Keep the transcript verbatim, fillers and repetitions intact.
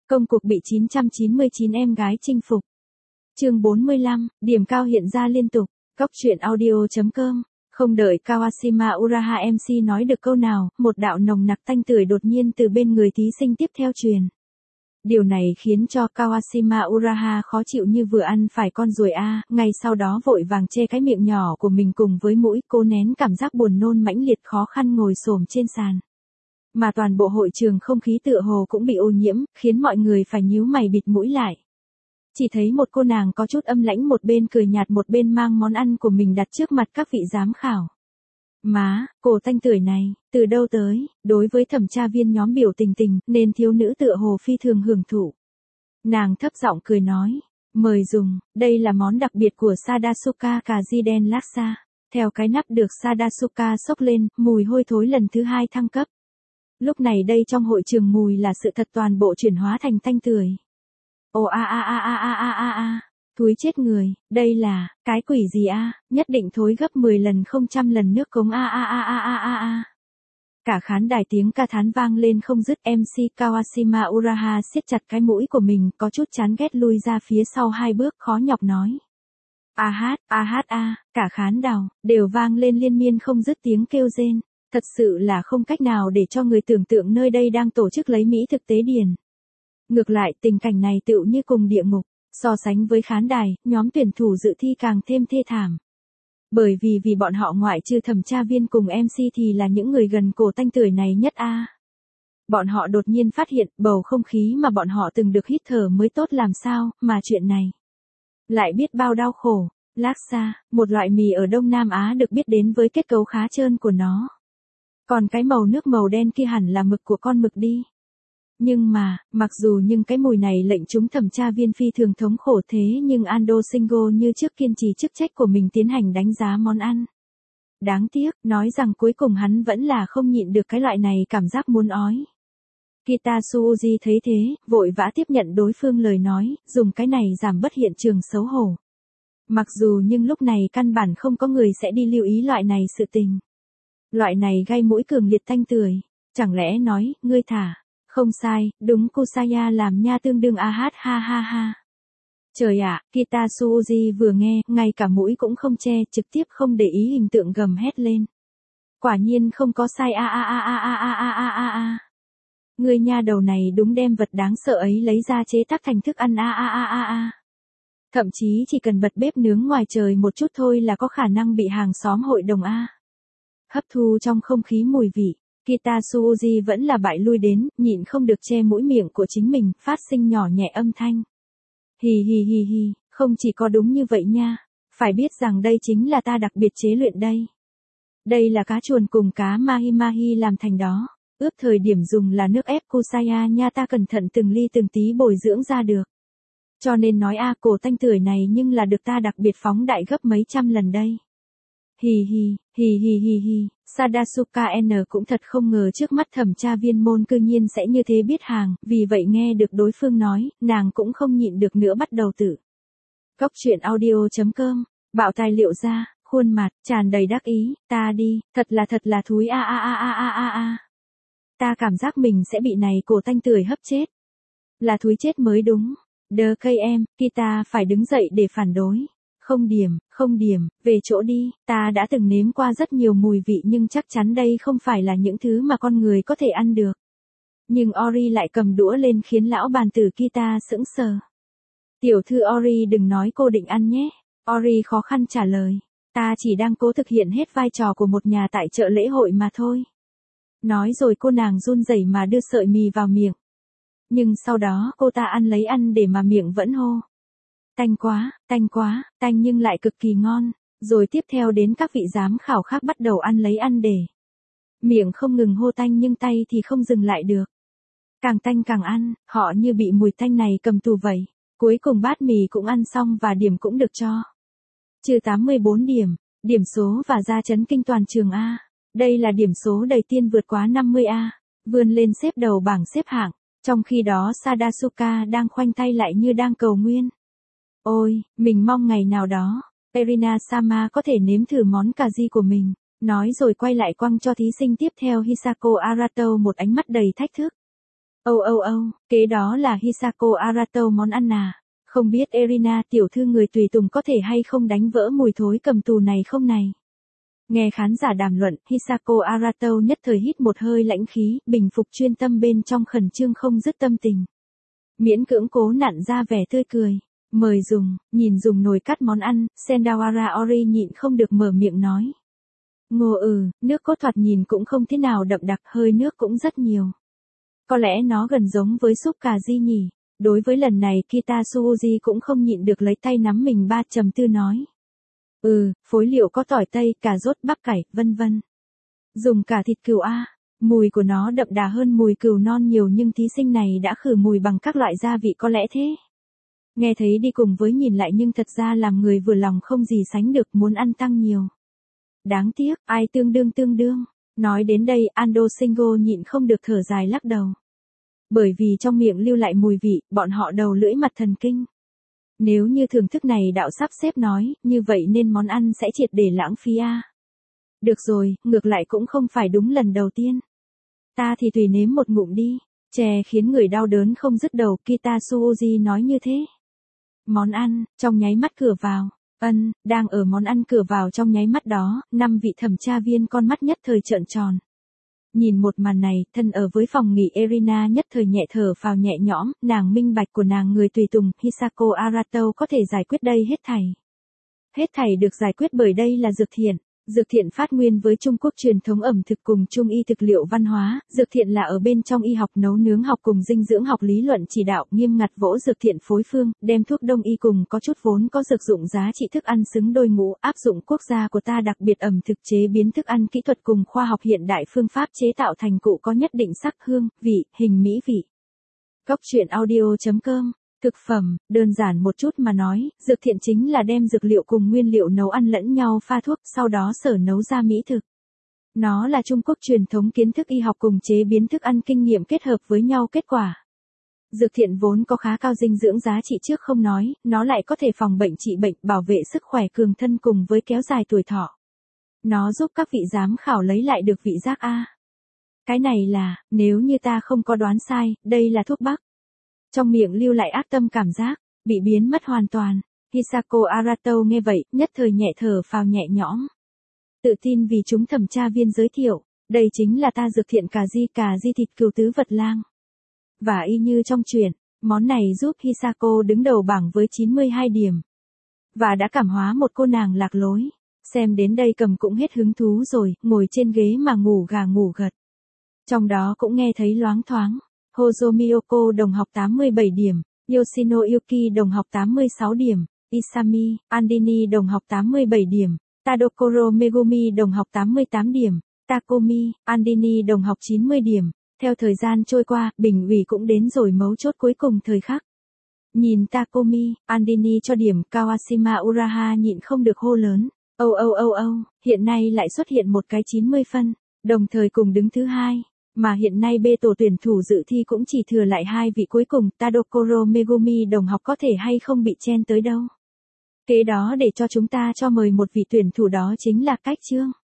Công cuộc bị chín trăm chín mươi chín em gái chinh phục. Chương bốn mươi lăm, điểm cao hiện ra liên tục. Cóc truyện audio chấm com. Không đợi Kawashima Uraha em xê nói được câu nào, một đạo nồng nặc tanh tưởi đột nhiên từ bên người thí sinh tiếp theo truyền. Điều này khiến cho Kawashima Uraha khó chịu như vừa ăn phải con ruồi a, ngay sau đó vội vàng che cái miệng nhỏ của mình cùng với mũi, cố nén cảm giác buồn nôn mãnh liệt khó khăn ngồi xổm trên sàn. Mà toàn bộ hội trường không khí tựa hồ cũng bị ô nhiễm, khiến mọi người phải nhíu mày bịt mũi lại. Chỉ thấy một cô nàng có chút âm lãnh một bên cười nhạt một bên mang món ăn của mình đặt trước mặt các vị giám khảo. Má, cổ tanh tưởi này, từ đâu tới? Đối với thẩm tra viên nhóm biểu tình tình, nên thiếu nữ tựa hồ phi thường hưởng thụ. Nàng thấp giọng cười nói, mời dùng, đây là món đặc biệt của Sadasuka cà ri đen laksa. Theo cái nắp được Sadasuka xốc lên, mùi hôi thối lần thứ hai thăng cấp. Lúc này đây trong hội trường mùi là sự thật toàn bộ chuyển hóa thành tanh tưởi. Ồ a a a a a a a a, thúi chết người, đây là, cái quỷ gì a, nhất định thối gấp mười lần không trăm lần nước cống a a a a a a a. Cả khán đài tiếng ca thán vang lên không dứt. em xê Kawashima Uraha siết chặt cái mũi của mình, có chút chán ghét lui ra phía sau hai bước khó nhọc nói. A hát, a hát a, cả khán đài đều vang lên liên miên không dứt tiếng kêu rên. Thật sự là không cách nào để cho người tưởng tượng nơi đây đang tổ chức lấy mỹ thực tế điển. Ngược lại tình cảnh này tựu như cùng địa ngục, so sánh với khán đài, nhóm tuyển thủ dự thi càng thêm thê thảm. Bởi vì vì bọn họ ngoại trừ thẩm tra viên cùng em xê thì là những người gần cổ tanh tưởi này nhất a. Bọn họ đột nhiên phát hiện bầu không khí mà bọn họ từng được hít thở mới tốt làm sao, mà chuyện này lại biết bao đau khổ. Laksa, một loại mì ở Đông Nam Á được biết đến với kết cấu khá trơn của nó. Còn cái màu nước màu đen kia hẳn là mực của con mực đi. Nhưng mà, mặc dù nhưng cái mùi này lệnh chúng thẩm tra viên phi thường thống khổ thế nhưng Ando Shingo như trước kiên trì chức trách của mình tiến hành đánh giá món ăn. Đáng tiếc, nói rằng cuối cùng hắn vẫn là không nhịn được cái loại này cảm giác muốn ói. Kitasuji thấy thế, vội vã tiếp nhận đối phương lời nói, dùng cái này giảm bớt hiện trường xấu hổ. Mặc dù nhưng lúc này căn bản không có người sẽ đi lưu ý loại này sự tình. Loại này gây mũi cường liệt tanh tưởi, chẳng lẽ nói, ngươi thả, không sai, đúng Kusaya làm nha tương đương a hát ha ha ha. Trời ạ, Kitasuji vừa nghe, ngay cả mũi cũng không che, trực tiếp không để ý hình tượng gầm hét lên. Quả nhiên không có sai a a a a a a a a a a. Ngươi nha đầu này đúng đem vật đáng sợ ấy lấy ra chế tác thành thức ăn a a a a a. Thậm chí chỉ cần bật bếp nướng ngoài trời một chút thôi là có khả năng bị hàng xóm hội đồng a. Hấp thu trong không khí mùi vị, Kitasuji vẫn là bại lui đến, nhịn không được che mũi miệng của chính mình, phát sinh nhỏ nhẹ âm thanh. Hì hì hì hì, không chỉ có đúng như vậy nha, phải biết rằng đây chính là ta đặc biệt chế luyện đây. Đây là cá chuồn cùng cá mahi mahi làm thành đó, ướp thời điểm dùng là nước ép Kusaya nha, ta cẩn thận từng ly từng tí bồi dưỡng ra được. Cho nên nói a cổ tanh tưởi này nhưng là được ta đặc biệt phóng đại gấp mấy trăm lần đây. Hì hì, hì hì hì hì, Sadasuka N cũng thật không ngờ trước mắt thẩm tra viên môn cư nhiên sẽ như thế biết hàng, vì vậy nghe được đối phương nói, nàng cũng không nhịn được nữa bắt đầu tự. Cóc truyện audio chấm com, bạo tài liệu ra, khuôn mặt, tràn đầy đắc ý, ta đi, thật là thật là thúi a a a a a a a. Ta cảm giác mình sẽ bị này cổ tanh tưởi hấp chết. Là thúi chết mới đúng. Đờ cây em, Kita phải đứng dậy để phản đối. Không điểm, không điểm, về chỗ đi, ta đã từng nếm qua rất nhiều mùi vị nhưng chắc chắn đây không phải là những thứ mà con người có thể ăn được. Nhưng Ori lại cầm đũa lên khiến lão bàn tử Kita sững sờ. Tiểu thư Ori đừng nói cô định ăn nhé. Ori khó khăn trả lời. Ta chỉ đang cố thực hiện hết vai trò của một nhà tại chợ lễ hội mà thôi. Nói rồi cô nàng run rẩy mà đưa sợi mì vào miệng. Nhưng sau đó cô ta ăn lấy ăn để mà miệng vẫn hô. Tanh quá, tanh quá, tanh nhưng lại cực kỳ ngon. Rồi tiếp theo đến các vị giám khảo khác bắt đầu ăn lấy ăn để. Miệng không ngừng hô tanh nhưng tay thì không dừng lại được. Càng tanh càng ăn, họ như bị mùi tanh này cầm tù vậy. Cuối cùng bát mì cũng ăn xong và điểm cũng được cho. Trừ tám mươi bốn điểm, điểm số và ra chấn kinh toàn trường A. Đây là điểm số đầy tiên vượt quá năm mươi A. Vươn lên xếp đầu bảng xếp hạng. Trong khi đó Sadasuka đang khoanh tay lại như đang cầu nguyên. Ôi, mình mong ngày nào đó, Erina-sama có thể nếm thử món cà ri của mình. Nói rồi quay lại quăng cho thí sinh tiếp theo Hisako Arato một ánh mắt đầy thách thức. Âu âu âu, kế đó là Hisako Arato món ăn à? Không biết Erina tiểu thư người tùy tùng có thể hay không đánh vỡ mùi thối cầm tù này không này? Nghe khán giả đàm luận, Hisako Arato nhất thời hít một hơi lãnh khí, bình phục chuyên tâm bên trong khẩn trương không dứt tâm tình. Miễn cưỡng cố nặn ra vẻ tươi cười. Mời dùng, nhìn dùng nồi cắt món ăn, Sendawara Ori nhịn không được mở miệng nói. Ngô ừ, nước cốt thoạt nhìn cũng không thế nào đậm đặc, hơi nước cũng rất nhiều. Có lẽ nó gần giống với súp cà ri nhỉ. Đối với lần này Kita Suzuki cũng không nhịn được lấy tay nắm mình ba trầm tư nói. Ừ, phối liệu có tỏi tây, cà rốt, bắp cải, vân vân. Dùng cả thịt cừu a, mùi của nó đậm đà hơn mùi cừu non nhiều nhưng thí sinh này đã khử mùi bằng các loại gia vị có lẽ thế. Nghe thấy đi cùng với nhìn lại nhưng thật ra làm người vừa lòng không gì sánh được muốn ăn tăng nhiều. Đáng tiếc, ai tương đương tương đương. Nói đến đây Ando Shingo nhịn không được thở dài lắc đầu. Bởi vì trong miệng lưu lại mùi vị, bọn họ đầu lưỡi mặt thần kinh. Nếu như thưởng thức này đạo sắp xếp nói, như vậy nên món ăn sẽ triệt để lãng phí a. Được rồi, ngược lại cũng không phải đúng lần đầu tiên. Ta thì tùy nếm một ngụm đi. Chè khiến người đau đớn không dứt đầu, Kita Suzuki nói như thế. Món ăn, trong nháy mắt cửa vào. Ân, đang ở món ăn cửa vào trong nháy mắt đó, năm vị thẩm tra viên con mắt nhất thời trợn tròn. Nhìn một màn này, thân ở với phòng nghỉ Erina nhất thời nhẹ thở phào nhẹ nhõm, nàng minh bạch của nàng người tùy tùng, Hisako Arato có thể giải quyết đây hết thảy. Hết thảy được giải quyết bởi đây là dược thiện. Dược thiện phát nguyên với Trung Quốc truyền thống ẩm thực cùng Trung y thực liệu văn hóa, dược thiện là ở bên trong y học nấu nướng học cùng dinh dưỡng học lý luận chỉ đạo nghiêm ngặt vỗ dược thiện phối phương, đem thuốc đông y cùng có chút vốn có dược dụng giá trị thức ăn xứng đôi ngũ, áp dụng quốc gia của ta đặc biệt ẩm thực chế biến thức ăn kỹ thuật cùng khoa học hiện đại phương pháp chế tạo thành cụ có nhất định sắc hương, vị, hình mỹ vị. Cốc truyện audio chấm com. Thực phẩm, đơn giản một chút mà nói, dược thiện chính là đem dược liệu cùng nguyên liệu nấu ăn lẫn nhau pha thuốc, sau đó sở nấu ra mỹ thực. Nó là Trung Quốc truyền thống kiến thức y học cùng chế biến thức ăn kinh nghiệm kết hợp với nhau kết quả. Dược thiện vốn có khá cao dinh dưỡng giá trị trước không nói, nó lại có thể phòng bệnh trị bệnh, bảo vệ sức khỏe cường thân cùng với kéo dài tuổi thọ. Nó giúp các vị giám khảo lấy lại được vị giác A. Cái này là, nếu như ta không có đoán sai, đây là thuốc bắc. Trong miệng lưu lại ác tâm cảm giác, bị biến mất hoàn toàn. Hisako Arato nghe vậy, nhất thời nhẹ thở phào nhẹ nhõm. Tự tin vì chúng thẩm tra viên giới thiệu, đây chính là ta dược thiện cà ri cà ri thịt cừu tứ vật lang. Và y như trong truyện, món này giúp Hisako đứng đầu bảng với chín mươi hai điểm. Và đã cảm hóa một cô nàng lạc lối. Xem đến đây cầm cũng hết hứng thú rồi, ngồi trên ghế mà ngủ gà ngủ gật. Trong đó cũng nghe thấy loáng thoáng. Hozo Miyoko đồng học tám mươi bảy điểm, Yoshino Yuki đồng học tám mươi sáu điểm, Isami, Andini đồng học tám mươi bảy điểm, Tadokoro Megumi đồng học tám mươi tám điểm, Takumi, Andini đồng học chín mươi điểm. Theo thời gian trôi qua, bình ủy cũng đến rồi mấu chốt cuối cùng thời khắc. Nhìn Takumi, Andini cho điểm, Kawashima Uraha nhịn không được hô lớn. Âu âu âu âu, hiện nay lại xuất hiện một cái chín mươi phân, đồng thời cùng đứng thứ hai. Mà hiện nay bê tổ tuyển thủ dự thi cũng chỉ thừa lại hai vị cuối cùng, Tadokoro Megumi đồng học có thể hay không bị chen tới đâu. Kế đó để cho chúng ta cho mời một vị tuyển thủ đó chính là Cách Trương.